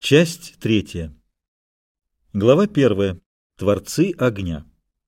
Часть третья. Глава первая. Творцы огня.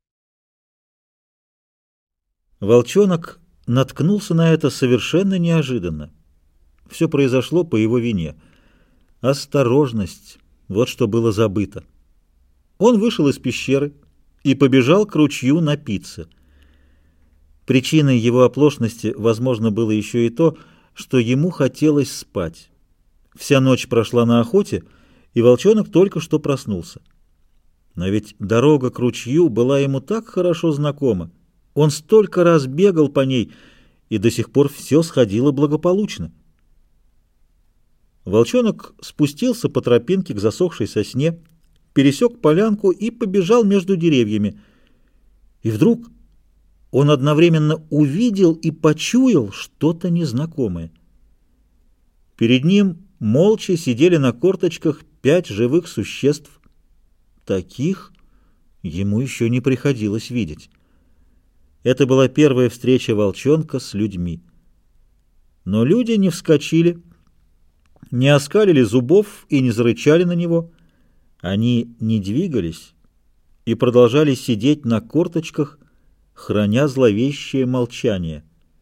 Волчонок наткнулся на это совершенно неожиданно. Все произошло по его вине. Осторожность — вот что было забыто. Он вышел из пещеры и побежал к ручью напиться. Причиной его оплошности, возможно, было еще и то, что ему хотелось спать. Вся ночь прошла на охоте, и волчонок только что проснулся. Но ведь дорога к ручью была ему так хорошо знакома. Он столько раз бегал по ней, и до сих пор все сходило благополучно. Волчонок спустился по тропинке к засохшей сосне, пересек полянку и побежал между деревьями. И вдруг он одновременно увидел и почуял что-то незнакомое. Перед ним молча сидели на корточках 5 живых существ. Таких ему еще не приходилось видеть. Это была первая встреча волчонка с людьми. Но люди не вскочили, не оскалили зубов и не зарычали на него. Они не двигались и продолжали сидеть на корточках, храня зловещее молчание.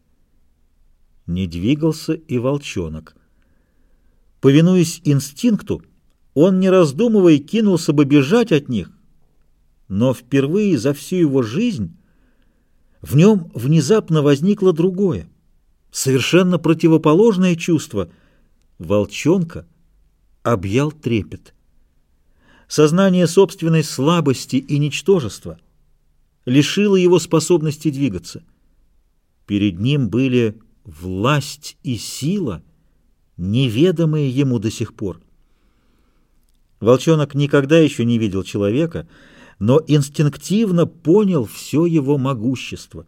Не двигался и волчонок. Повинуясь инстинкту, он, не раздумывая, кинулся бы бежать от них, но впервые за всю его жизнь в нем внезапно возникло другое, совершенно противоположное чувство. Волчонка объял трепет. Сознание собственной слабости и ничтожества лишило его способности двигаться. Перед ним были власть и сила, неведомые ему до сих пор. Волчонок никогда еще не видел человека, но инстинктивно понял все его могущество.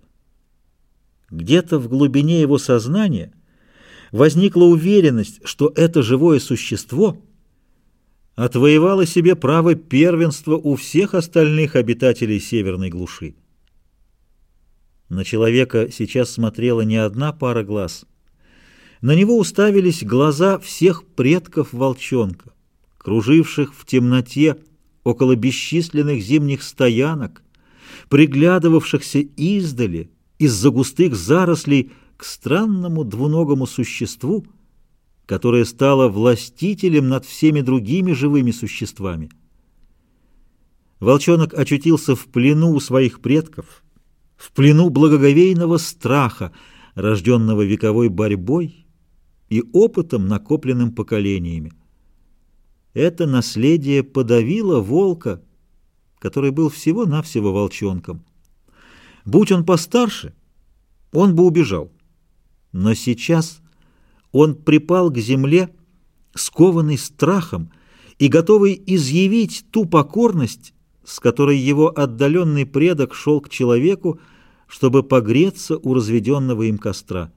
Где-то в глубине его сознания возникла уверенность, что это живое существо отвоевало себе право первенства у всех остальных обитателей северной глуши. На человека сейчас смотрела не одна пара глаз. На него уставились глаза всех предков волчонка, круживших в темноте около бесчисленных зимних стоянок, приглядывавшихся издали из-за густых зарослей к странному двуногому существу, которое стало властителем над всеми другими живыми существами. Волчонок очутился в плену у своих предков, в плену благоговейного страха, рожденного вековой борьбой и опытом, накопленным поколениями. Это наследие подавило волка, который был всего-навсего волчонком. Будь он постарше, он бы убежал. Но сейчас он припал к земле, скованный страхом и готовый изъявить ту покорность, с которой его отдаленный предок шел к человеку, чтобы погреться у разведенного им костра.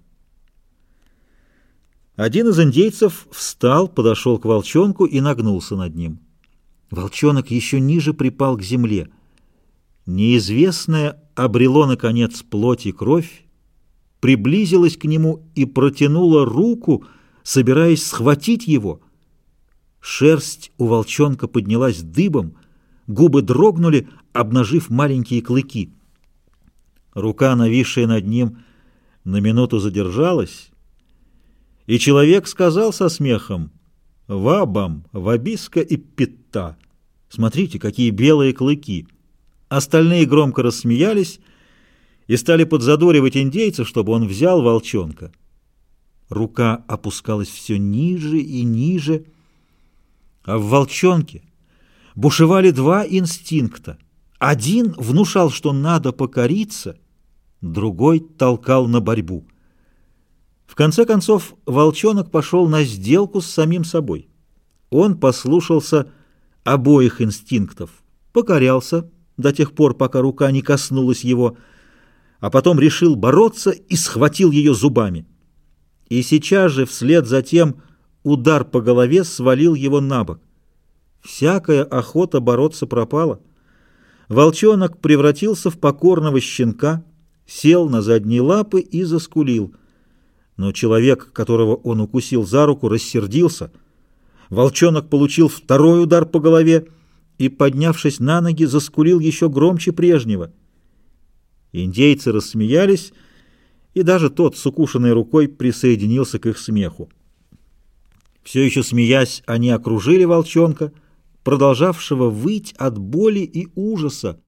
Один из индейцев встал, подошел к волчонку и нагнулся над ним. Волчонок еще ниже припал к земле. Неизвестное обрело, наконец, плоть и кровь, приблизилось к нему и протянуло руку, собираясь схватить его. Шерсть у волчонка поднялась дыбом, губы дрогнули, обнажив маленькие клыки. Рука, нависшая над ним, на минуту задержалась, и человек сказал со смехом: «Вабам, вабиска и питта! Смотрите, какие белые клыки!» Остальные громко рассмеялись и стали подзадоривать индейца, чтобы он взял волчонка. Рука опускалась все ниже и ниже, а в волчонке бушевали 2 инстинкта. Один внушал, что надо покориться, другой толкал на борьбу. В конце концов, волчонок пошел на сделку с самим собой. Он послушался обоих инстинктов, покорялся до тех пор, пока рука не коснулась его, а потом решил бороться и схватил ее зубами. И сейчас же, вслед за тем, удар по голове свалил его на бок. Всякая охота бороться пропала. Волчонок превратился в покорного щенка, сел на задние лапы и заскулил. Но человек, которого он укусил за руку, рассердился. Волчонок получил второй удар по голове и, поднявшись на ноги, заскулил еще громче прежнего. Индейцы рассмеялись, и даже тот с укушенной рукой присоединился к их смеху. Все еще смеясь, они окружили волчонка, продолжавшего выть от боли и ужаса.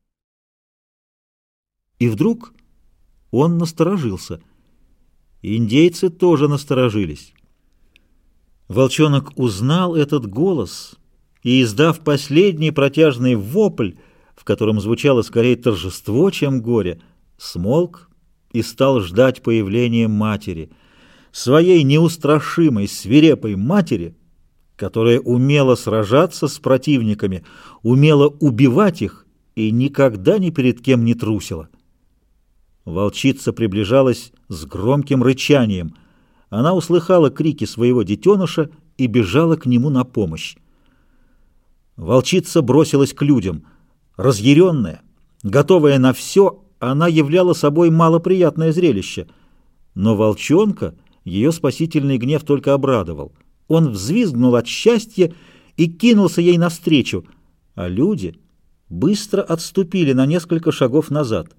И вдруг он насторожился. Индейцы тоже насторожились. Волчонок узнал этот голос и, издав последний протяжный вопль, в котором звучало скорее торжество, чем горе, смолк и стал ждать появления матери, своей неустрашимой, свирепой матери, которая умела сражаться с противниками, умела убивать их и никогда ни перед кем не трусила. Волчица приближалась с громким рычанием. Она услыхала крики своего детеныша и бежала к нему на помощь. Волчица бросилась к людям. Разъяренная, готовая на все, она являла собой малоприятное зрелище. Но волчонка ее спасительный гнев только обрадовал. Он взвизгнул от счастья и кинулся ей навстречу, а люди быстро отступили на несколько шагов назад.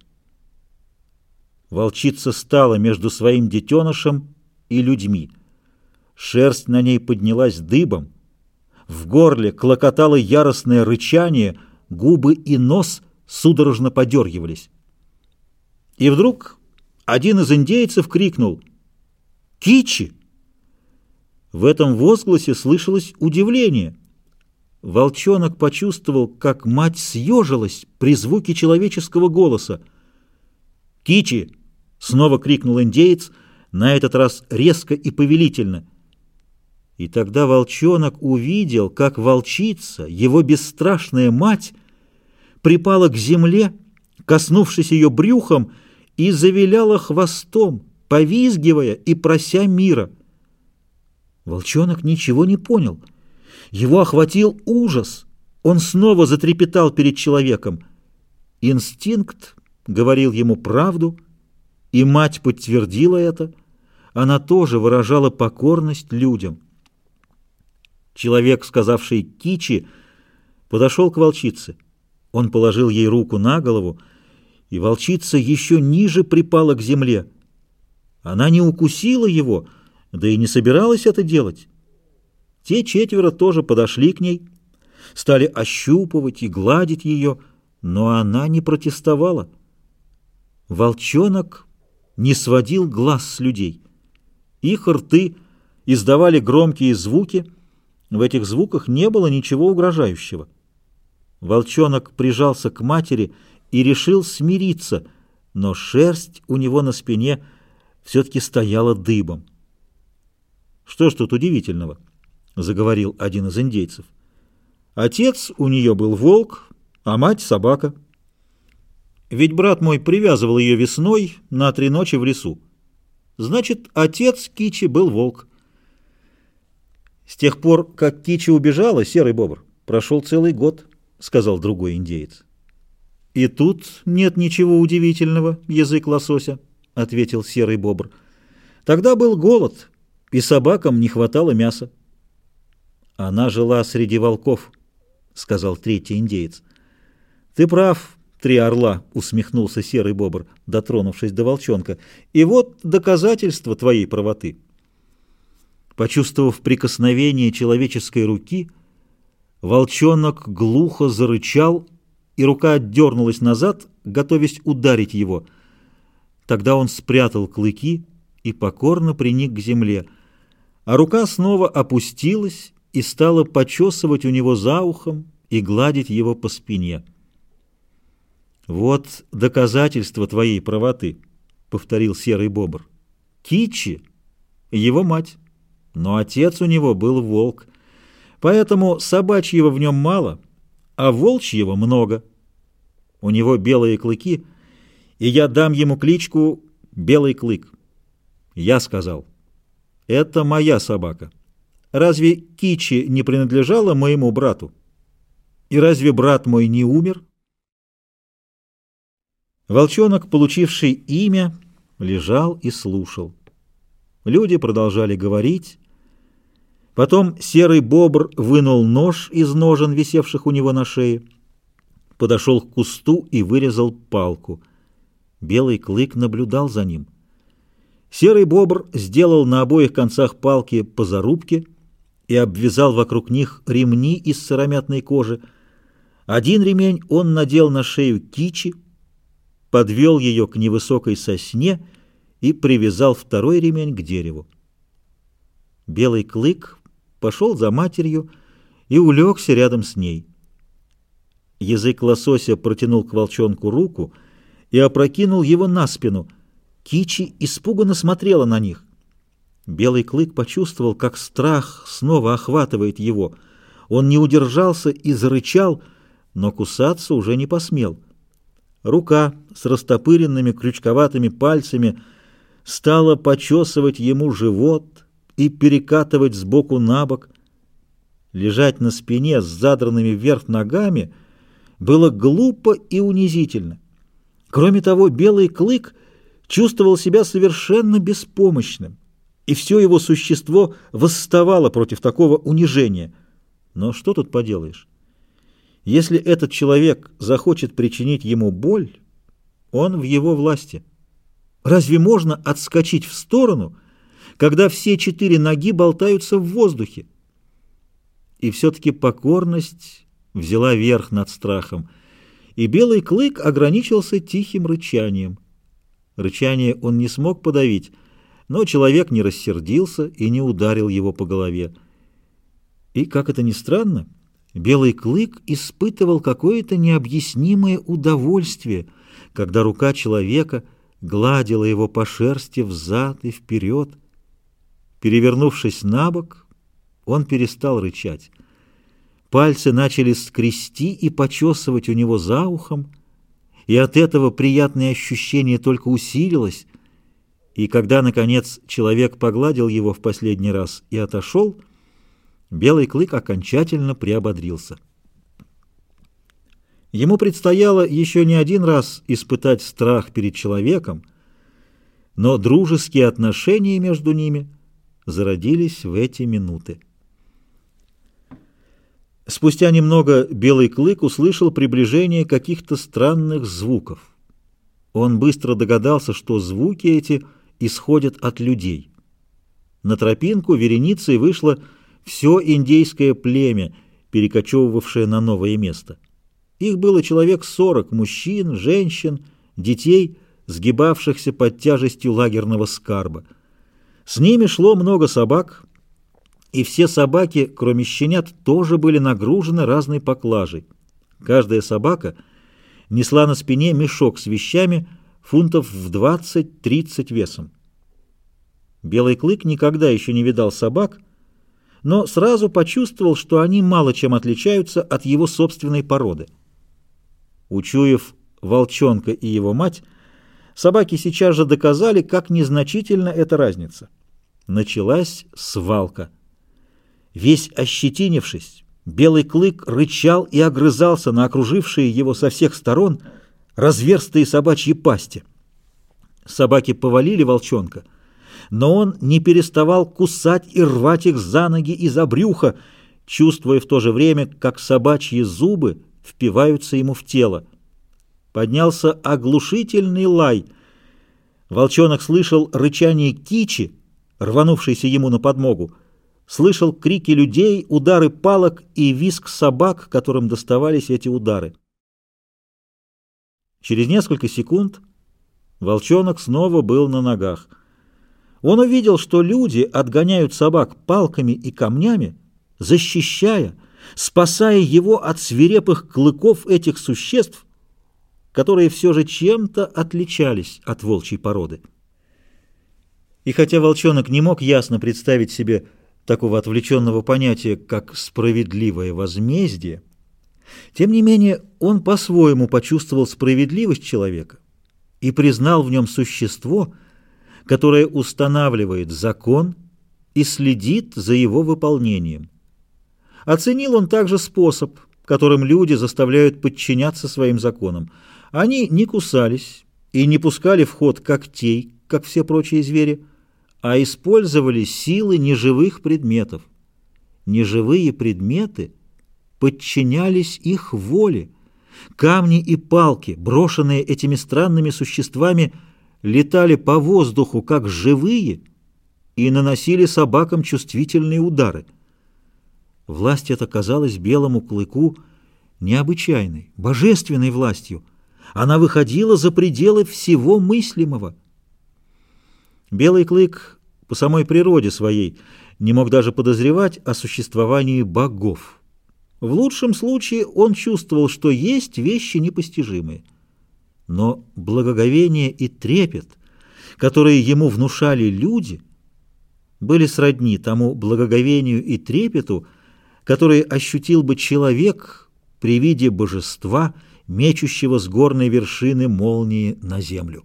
Волчица стала между своим детенышем и людьми. Шерсть на ней поднялась дыбом, в горле клокотало яростное рычание, губы и нос судорожно подергивались. И вдруг один из индейцев крикнул «Кичи!». В этом возгласе слышалось удивление. Волчонок почувствовал, как мать съежилась при звуке человеческого голоса. «Кичи!» — снова крикнул индеец, на этот раз резко и повелительно. И тогда волчонок увидел, как волчица, его бесстрашная мать, припала к земле, коснувшись ее брюхом, и завиляла хвостом, повизгивая и прося мира. Волчонок ничего не понял. Его охватил ужас. Он снова затрепетал перед человеком. Инстинкт говорил ему правду, и мать подтвердила это. Она тоже выражала покорность людям. Человек, сказавший «Кичи», подошел к волчице. Он положил ей руку на голову, и волчица еще ниже припала к земле. Она не укусила его, да и не собиралась это делать. Те четверо тоже подошли к ней, стали ощупывать и гладить ее, но она не протестовала. Волчонок не сводил глаз с людей. Их рты издавали громкие звуки, в этих звуках не было ничего угрожающего. Волчонок прижался к матери и решил смириться, но шерсть у него на спине все-таки стояла дыбом. «Что ж тут удивительного?» — заговорил один из индейцев. «Отец у нее был волк, а мать — собака. Ведь брат мой привязывал ее весной на 3 ночи в лесу. Значит, отец Кичи был волк. С тех пор, как Кичи убежала, Серый Бобр, прошел целый год», — сказал другой индеец. «И тут нет ничего удивительного, язык лосося», — ответил Серый Бобр. «Тогда был голод, и собакам не хватало мяса». «Она жила среди волков», — сказал третий индеец. «Ты прав, 3 орла», — усмехнулся Серый Бобр, дотронувшись до волчонка. «И вот доказательство твоей правоты». Почувствовав прикосновение человеческой руки, волчонок глухо зарычал, и рука отдернулась назад, готовясь ударить его. Тогда он спрятал клыки и покорно приник к земле, а рука снова опустилась и стала почесывать у него за ухом и гладить его по спине. «Вот доказательство твоей правоты», — повторил Серый Бобр. «Кичи — его мать, но отец у него был волк, поэтому собачьего в нем мало, а волчьего много. У него белые клыки, и я дам ему кличку Белый Клык. Я сказал, это моя собака. Разве Кичи не принадлежала моему брату? И разве брат мой не умер?» Волчонок, получивший имя, лежал и слушал. Люди продолжали говорить. Потом серый бобр вынул нож из ножен, висевших у него на шее, подошел к кусту и вырезал палку. Белый клык наблюдал за ним. Серый бобр сделал на обоих концах палки по зарубке и обвязал вокруг них ремни из сыромятной кожи. Один ремень он надел на шею кичи, подвел ее к невысокой сосне и привязал второй ремень к дереву. Белый клык пошел за матерью и улегся рядом с ней. Язык лосося протянул к волчонку руку и опрокинул его на спину. Кичи испуганно смотрела на них. Белый клык почувствовал, как страх снова охватывает его. Он не удержался и зарычал, но кусаться уже не посмел. Рука с растопыренными крючковатыми пальцами стала почесывать ему живот и перекатывать сбоку на бок. Лежать на спине с задранными вверх ногами было глупо и унизительно. Кроме того, белый клык чувствовал себя совершенно беспомощным, и все его существо восставало против такого унижения. Но что тут поделаешь? Если этот человек захочет причинить ему боль, он в его власти. Разве можно отскочить в сторону, когда все 4 ноги болтаются в воздухе? И все-таки покорность взяла верх над страхом, и белый клык ограничился тихим рычанием. Рычание он не смог подавить, но человек не рассердился и не ударил его по голове. И, как это ни странно, белый клык испытывал какое-то необъяснимое удовольствие, когда рука человека гладила его по шерсти взад и вперед. Перевернувшись на бок, он перестал рычать. Пальцы начали скрести и почесывать у него за ухом, и от этого приятное ощущение только усилилось, и когда, наконец, человек погладил его в последний раз и отошел, белый клык окончательно приободрился. Ему предстояло еще не один раз испытать страх перед человеком, но дружеские отношения между ними зародились в эти минуты. Спустя немного белый клык услышал приближение каких-то странных звуков. Он быстро догадался, что звуки эти исходят от людей. На тропинку вереницей вышло все индейское племя, перекочевывавшее на новое место. Их было человек 40 мужчин, женщин, детей, сгибавшихся под тяжестью лагерного скарба. С ними шло много собак, и все собаки, кроме щенят, тоже были нагружены разной поклажей. Каждая собака несла на спине мешок с вещами фунтов в 20-30 весом. Белый клык никогда еще не видал собак, но сразу почувствовал, что они мало чем отличаются от его собственной породы. Учуяв волчонка и его мать, собаки сейчас же доказали, как незначительна эта разница. Началась свалка. Весь ощетинившись, белый клык рычал и огрызался на окружившие его со всех сторон разверстые собачьи пасти. Собаки повалили волчонка, но он не переставал кусать и рвать их за ноги и за брюхо, чувствуя в то же время, как собачьи зубы впиваются ему в тело. Поднялся оглушительный лай. Волчонок слышал рычание кичи, рванувшейся ему на подмогу, слышал крики людей, удары палок и визг собак, которым доставались эти удары. Через несколько секунд волчонок снова был на ногах. Он увидел, что люди отгоняют собак палками и камнями, защищая, спасая его от свирепых клыков этих существ, которые все же чем-то отличались от волчьей породы. И хотя волчонок не мог ясно представить себе такого отвлеченного понятия, как справедливое возмездие, тем не менее он по-своему почувствовал справедливость человека и признал в нем существо, которое устанавливает закон и следит за его выполнением. Оценил он также способ, которым люди заставляют подчиняться своим законам. Они не кусались и не пускали в ход когтей, как все прочие звери, а использовали силы неживых предметов. неживые предметы подчинялись их воле. Камни и палки, брошенные этими странными существами, летали по воздуху, как живые, и наносили собакам чувствительные удары. Власть эта казалась белому клыку необычайной, божественной властью. Она выходила за пределы всего мыслимого. Белый клык по самой природе своей не мог даже подозревать о существовании богов. В лучшем случае он чувствовал, что есть вещи непостижимые. Но благоговение и трепет, которые ему внушали люди, были сродни тому благоговению и трепету, которые ощутил бы человек при виде божества, мечущего с горной вершины молнии на землю.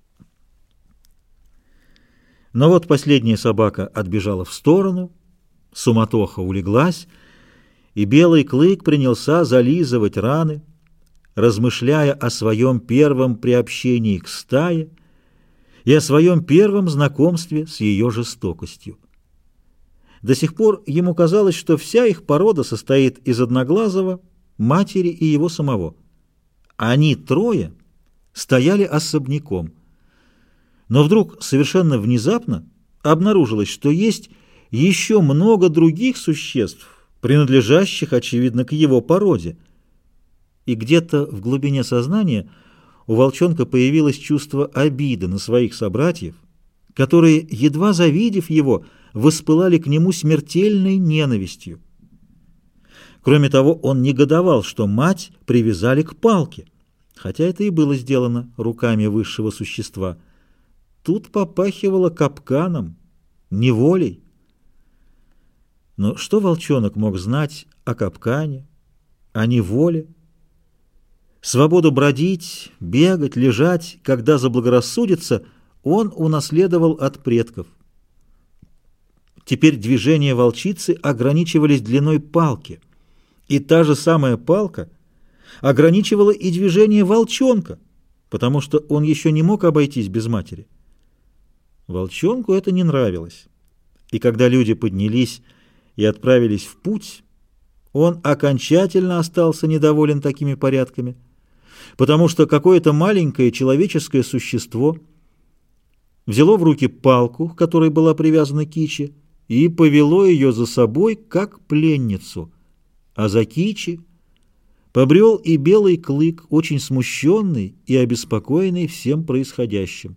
Но вот последняя собака отбежала в сторону, суматоха улеглась, и белый клык принялся зализывать раны, размышляя о своем первом приобщении к стае и о своем первом знакомстве с ее жестокостью. До сих пор ему казалось, что вся их порода состоит из Одноглазого, матери и его самого. Они трое стояли особняком. Но вдруг совершенно внезапно обнаружилось, что есть еще много других существ, принадлежащих, очевидно, к его породе. И где-то в глубине сознания у волчонка появилось чувство обиды на своих собратьев, которые, едва завидев его, воспылали к нему смертельной ненавистью. Кроме того, он негодовал, что мать привязали к палке, хотя это и было сделано руками высшего существа. Тут попахивало капканом, неволей. Но что волчонок мог знать о капкане, о неволе? Свободу бродить, бегать, лежать, когда заблагорассудится, он унаследовал от предков. Теперь движения волчицы ограничивались длиной палки, и та же самая палка ограничивала и движение волчонка, потому что он еще не мог обойтись без матери. Волчонку это не нравилось, и когда люди поднялись и отправились в путь, он окончательно остался недоволен такими порядками, потому что какое-то маленькое человеческое существо взяло в руки палку, к которой была привязана Кичи, и повело ее за собой, как пленницу, а за Кичи побрел и белый клык, очень смущенный и обеспокоенный всем происходящим.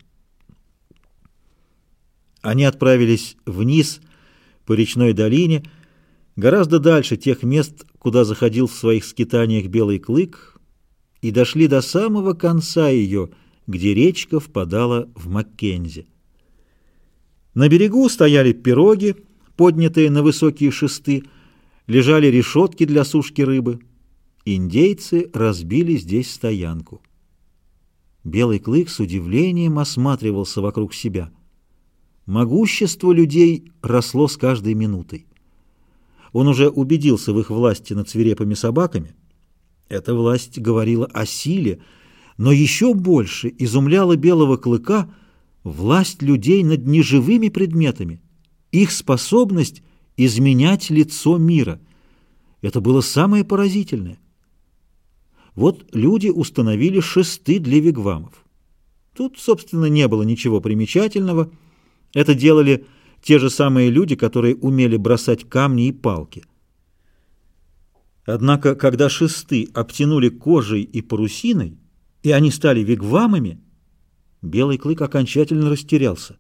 Они отправились вниз по речной долине, гораздо дальше тех мест, куда заходил в своих скитаниях белый клык, и дошли до самого конца ее, где речка впадала в Маккензи. На берегу стояли пироги, поднятые на высокие шесты, лежали решетки для сушки рыбы. Индейцы разбили здесь стоянку. Белый клык с удивлением осматривался вокруг себя. Могущество людей росло с каждой минутой. Он уже убедился в их власти над свирепыми собаками. Эта власть говорила о силе, но еще больше изумляла белого клыка власть людей над неживыми предметами, их способность изменять лицо мира. Это было самое поразительное. Вот люди установили шесты для вигвамов. Тут, собственно, не было ничего примечательного. Это делали те же самые люди, которые умели бросать камни и палки. Однако, когда шесты обтянули кожей и парусиной, и они стали вигвамами, белый клык окончательно растерялся.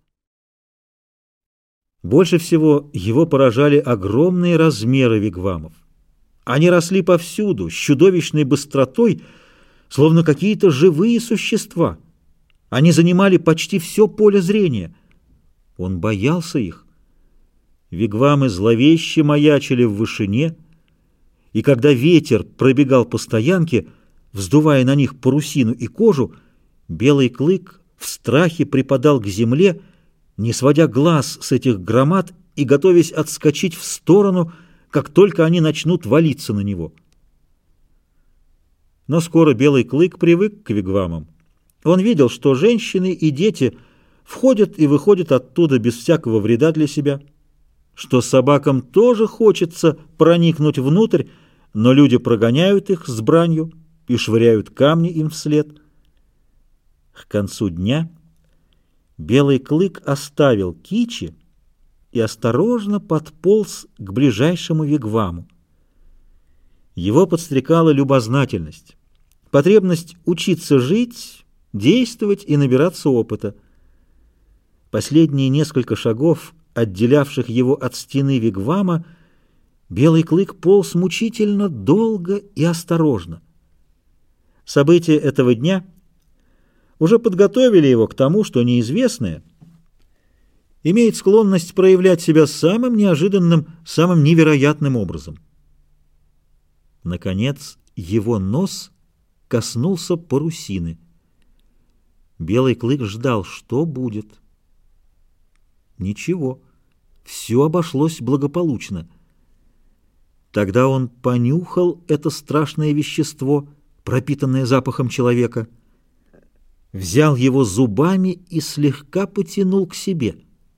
Больше всего его поражали огромные размеры вигвамов. Они росли повсюду, с чудовищной быстротой, словно какие-то живые существа. Они занимали почти все поле зрения. Он боялся их. Вигвамы зловеще маячили в вышине, и когда ветер пробегал по стоянке, вздувая на них парусину и кожу, белый клык в страхе припадал к земле, не сводя глаз с этих громад и готовясь отскочить в сторону, как только они начнут валиться на него. Но скоро белый клык привык к вигвамам. Он видел, что женщины и дети входят и выходят оттуда без всякого вреда для себя. что собакам тоже хочется проникнуть внутрь, но люди прогоняют их с бранью и швыряют камни им вслед. К концу дня Белый клык оставил Кичи и осторожно подполз к ближайшему вигваму. Его подстрекала любознательность, потребность учиться жить, действовать и набираться опыта. Последние несколько шагов, отделявших его от стены вигвама, Белый клык полз мучительно долго и осторожно. События этого дня уже подготовили его к тому, что неизвестное имеет склонность проявлять себя самым неожиданным, самым невероятным образом. Наконец, его нос коснулся парусины. Белый клык ждал, что будет. Ничего, все обошлось благополучно. Тогда он понюхал это страшное вещество, пропитанное запахом человека, взял его зубами и слегка потянул к себе.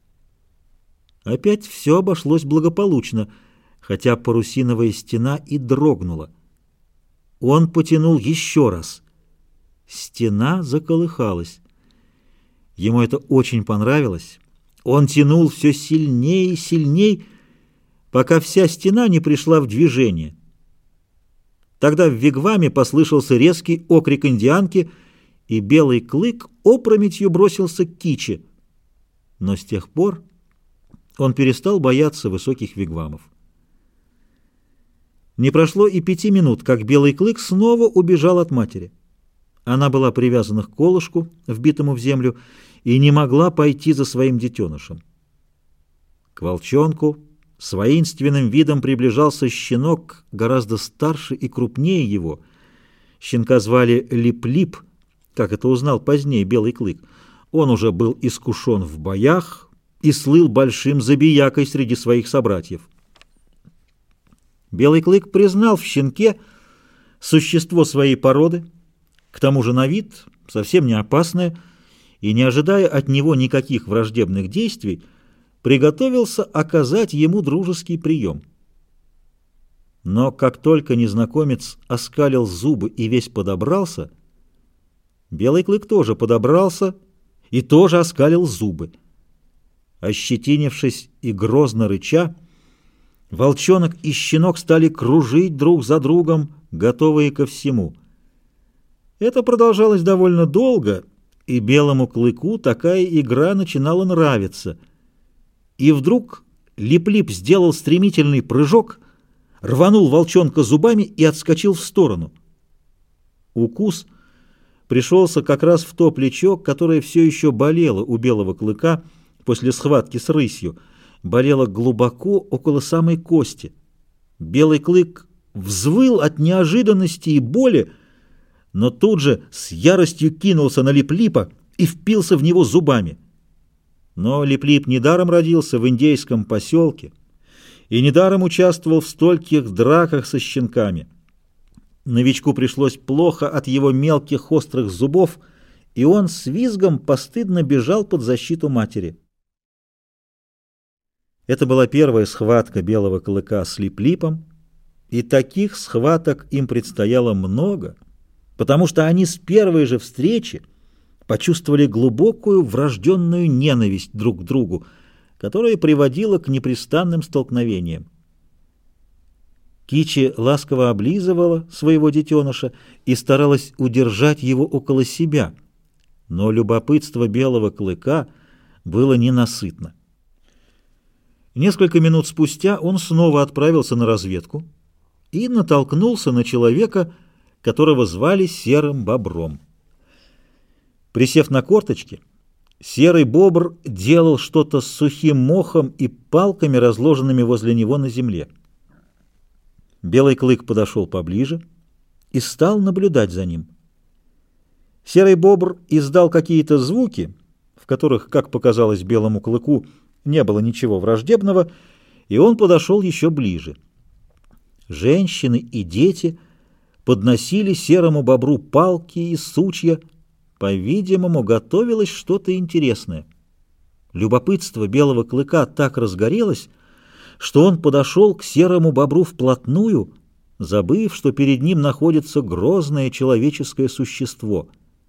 Опять все обошлось благополучно, хотя парусиновая стена и дрогнула. Он потянул еще раз. Стена заколыхалась. Ему это очень понравилось. Он тянул все сильнее и сильнее, пока вся стена не пришла в движение. Тогда в вигваме послышался резкий окрик индианки, и Белый клык опрометью бросился к Кичи. Но с тех пор он перестал бояться высоких вигвамов. Не прошло и 5 минут, как Белый клык снова убежал от матери. Она была привязана к колышку, вбитому в землю, и не могла пойти за своим детенышем. К волчонку с воинственным видом приближался щенок, гораздо старше и крупнее его. Щенка звали Лип-Лип, как это узнал позднее Белый клык. Он уже был искушен в боях и слыл большим забиякой среди своих собратьев. Белый клык признал в щенке существо своей породы, к тому же на вид совсем не опасное, и, не ожидая от него никаких враждебных действий, приготовился оказать ему дружеский прием. Но как только незнакомец оскалил зубы и весь подобрался, Белый клык тоже подобрался и тоже оскалил зубы. Ощетинившись и грозно рыча, волчонок и щенок стали кружить друг за другом, готовые ко всему. Это продолжалось довольно долго, и Белому клыку такая игра начинала нравиться. И вдруг Лип-Лип сделал стремительный прыжок, рванул волчонка зубами и отскочил в сторону. Укус пришелся как раз в то плечо, которое все еще болело у Белого клыка после схватки с рысью, болело глубоко около самой кости. Белый клык взвыл от неожиданности и боли, но тут же с яростью кинулся на Лип-Липа и впился в него зубами. Но Лип-Лип недаром родился в индейском поселке и недаром участвовал в стольких драках со щенками. Новичку пришлось плохо от его мелких острых зубов, и он с визгом постыдно бежал под защиту матери. Это была первая схватка Белого клыка с Лип-Липом, и таких схваток им предстояло много, потому что они с первой же встречи почувствовали глубокую врожденную ненависть друг к другу, которая приводила к непрестанным столкновениям. Кичи ласково облизывала своего детеныша и старалась удержать его около себя, но любопытство Белого клыка было ненасытно. Несколько минут спустя он снова отправился на разведку и натолкнулся на человека, которого звали Серым Бобром. Присев на корточки, Серый Бобр делал что-то с сухим мохом и палками, разложенными возле него на земле. Белый клык подошел поближе и стал наблюдать за ним. Серый Бобр издал какие-то звуки, в которых, как показалось Белому клыку, не было ничего враждебного, и он подошел еще ближе. Женщины и дети подносили Серому Бобру палки и сучья. По-видимому, готовилось что-то интересное. Любопытство Белого клыка так разгорелось, что он подошел к серому бобру вплотную, забыв, что перед ним находится грозное человеческое существо.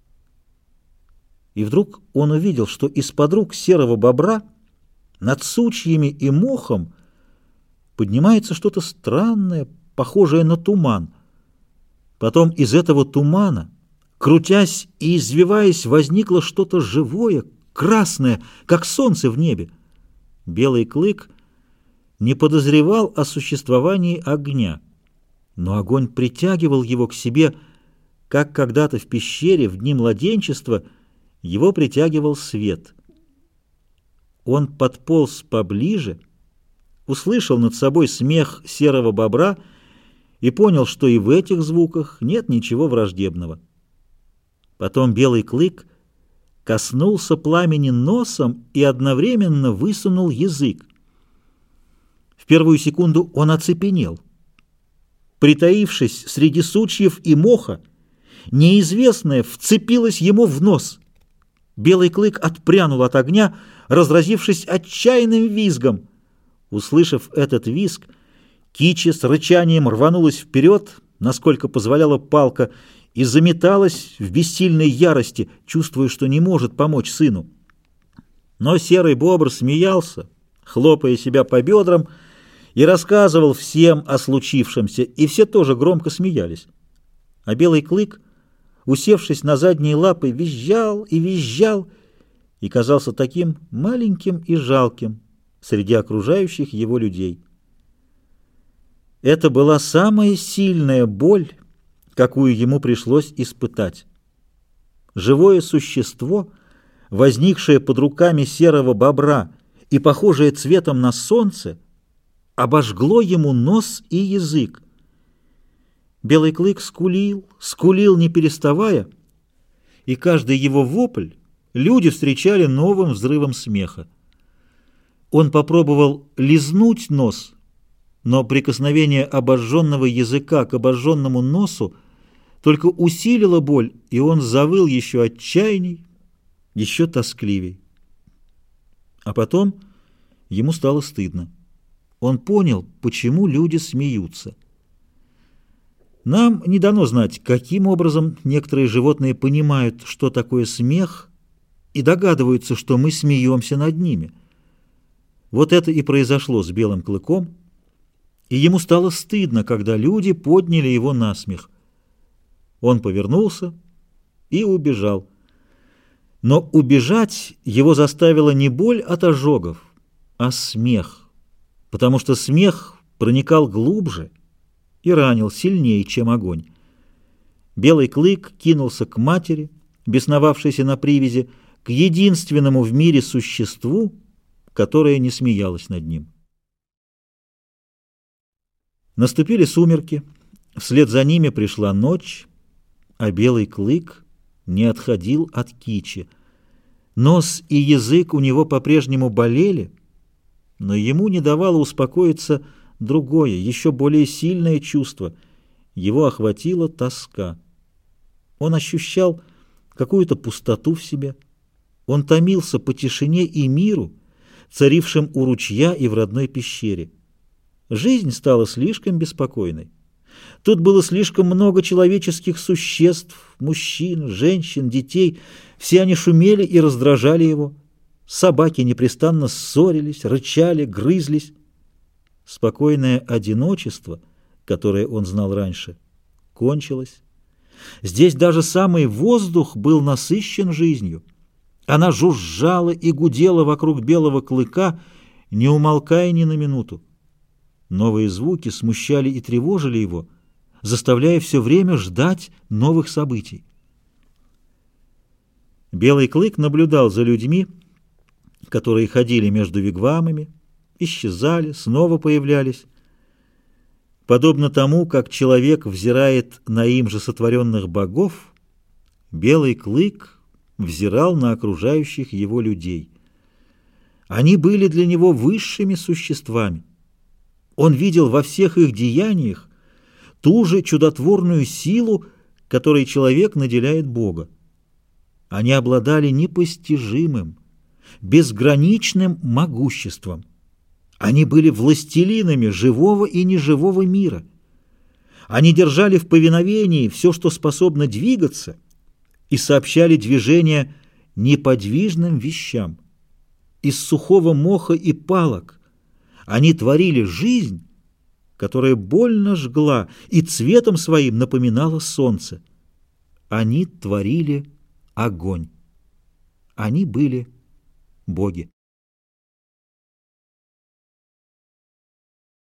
И вдруг он увидел, что из-под рук серого бобра над сучьями и мохом поднимается что-то странное, похожее на туман. Потом из этого тумана, крутясь и извиваясь, возникло что-то живое, красное, как солнце в небе. Белый клык не подозревал о существовании огня, но огонь притягивал его к себе, как когда-то в пещере в дни младенчества его притягивал свет. Он подполз поближе, услышал над собой смех серого бобра и понял, что и в этих звуках нет ничего враждебного. Потом белый клык коснулся пламени носом и одновременно высунул язык. В первую секунду он оцепенел. Притаившись среди сучьев и моха, неизвестное вцепилось ему в нос. Белый клык отпрянул от огня, разразившись отчаянным визгом. Услышав этот визг, Кичи с рычанием рванулась вперед, насколько позволяла палка, и заметалась в бессильной ярости, чувствуя, что не может помочь сыну. Но серый бобр смеялся, хлопая себя по бедрам, и рассказывал всем о случившемся, и все тоже громко смеялись. А белый клык, усевшись на задние лапы, визжал и казался таким маленьким и жалким среди окружающих его людей. Это была самая сильная боль, какую ему пришлось испытать. Живое существо, возникшее под руками серого бобра и похожее цветом на солнце, обожгло ему нос и язык. Белый клык скулил, не переставая, и каждый его вопль люди встречали новым взрывом смеха. Он попробовал лизнуть нос, но прикосновение обожженного языка к обожженному носу только усилило боль, и он завыл еще отчаянней, еще тоскливей. А потом ему стало стыдно. Он понял, почему люди смеются. Нам не дано знать, каким образом некоторые животные понимают, что такое смех, и догадываются, что мы смеемся над ними. Вот это и произошло с белым клыком, и ему стало стыдно, когда люди подняли его на смех. Он повернулся и убежал. Но убежать его заставила не боль от ожогов, а смех, потому что смех проникал глубже и ранил сильнее, чем огонь. Белый клык кинулся к матери, бесновавшейся на привязи, к единственному в мире существу, которое не смеялось над ним. Наступили сумерки, вслед за ними пришла ночь, а белый клык не отходил от Кичи. Нос и язык у него по-прежнему болели, но ему не давало успокоиться другое, еще более сильное чувство. Его охватила тоска. Он ощущал какую-то пустоту в себе. Он томился по тишине и миру, царившим у ручья и в родной пещере. Жизнь стала слишком беспокойной. Тут было слишком много человеческих существ, мужчин, женщин, детей. Все они шумели и раздражали его. Собаки непрестанно ссорились, рычали, грызлись. Спокойное одиночество, которое он знал раньше, кончилось. Здесь даже самый воздух был насыщен жизнью. Она жужжала и гудела вокруг белого клыка, не умолкая ни на минуту. Новые звуки смущали и тревожили его, заставляя все время ждать новых событий. Белый клык наблюдал за людьми, которые ходили между вигвамами, исчезали, снова появлялись. Подобно тому, как человек взирает на им же сотворенных богов, белый клык взирал на окружающих его людей. Они были для него высшими существами. Он видел во всех их деяниях ту же чудотворную силу, которой человек наделяет Бога. Они обладали непостижимым, безграничным могуществом. Они были властелинами живого и неживого мира. Они держали в повиновении все, что способно двигаться, и сообщали движение неподвижным вещам. Из сухого моха и палок они творили жизнь, которая больно жгла и цветом своим напоминала солнце. Они творили огонь. Они были боги.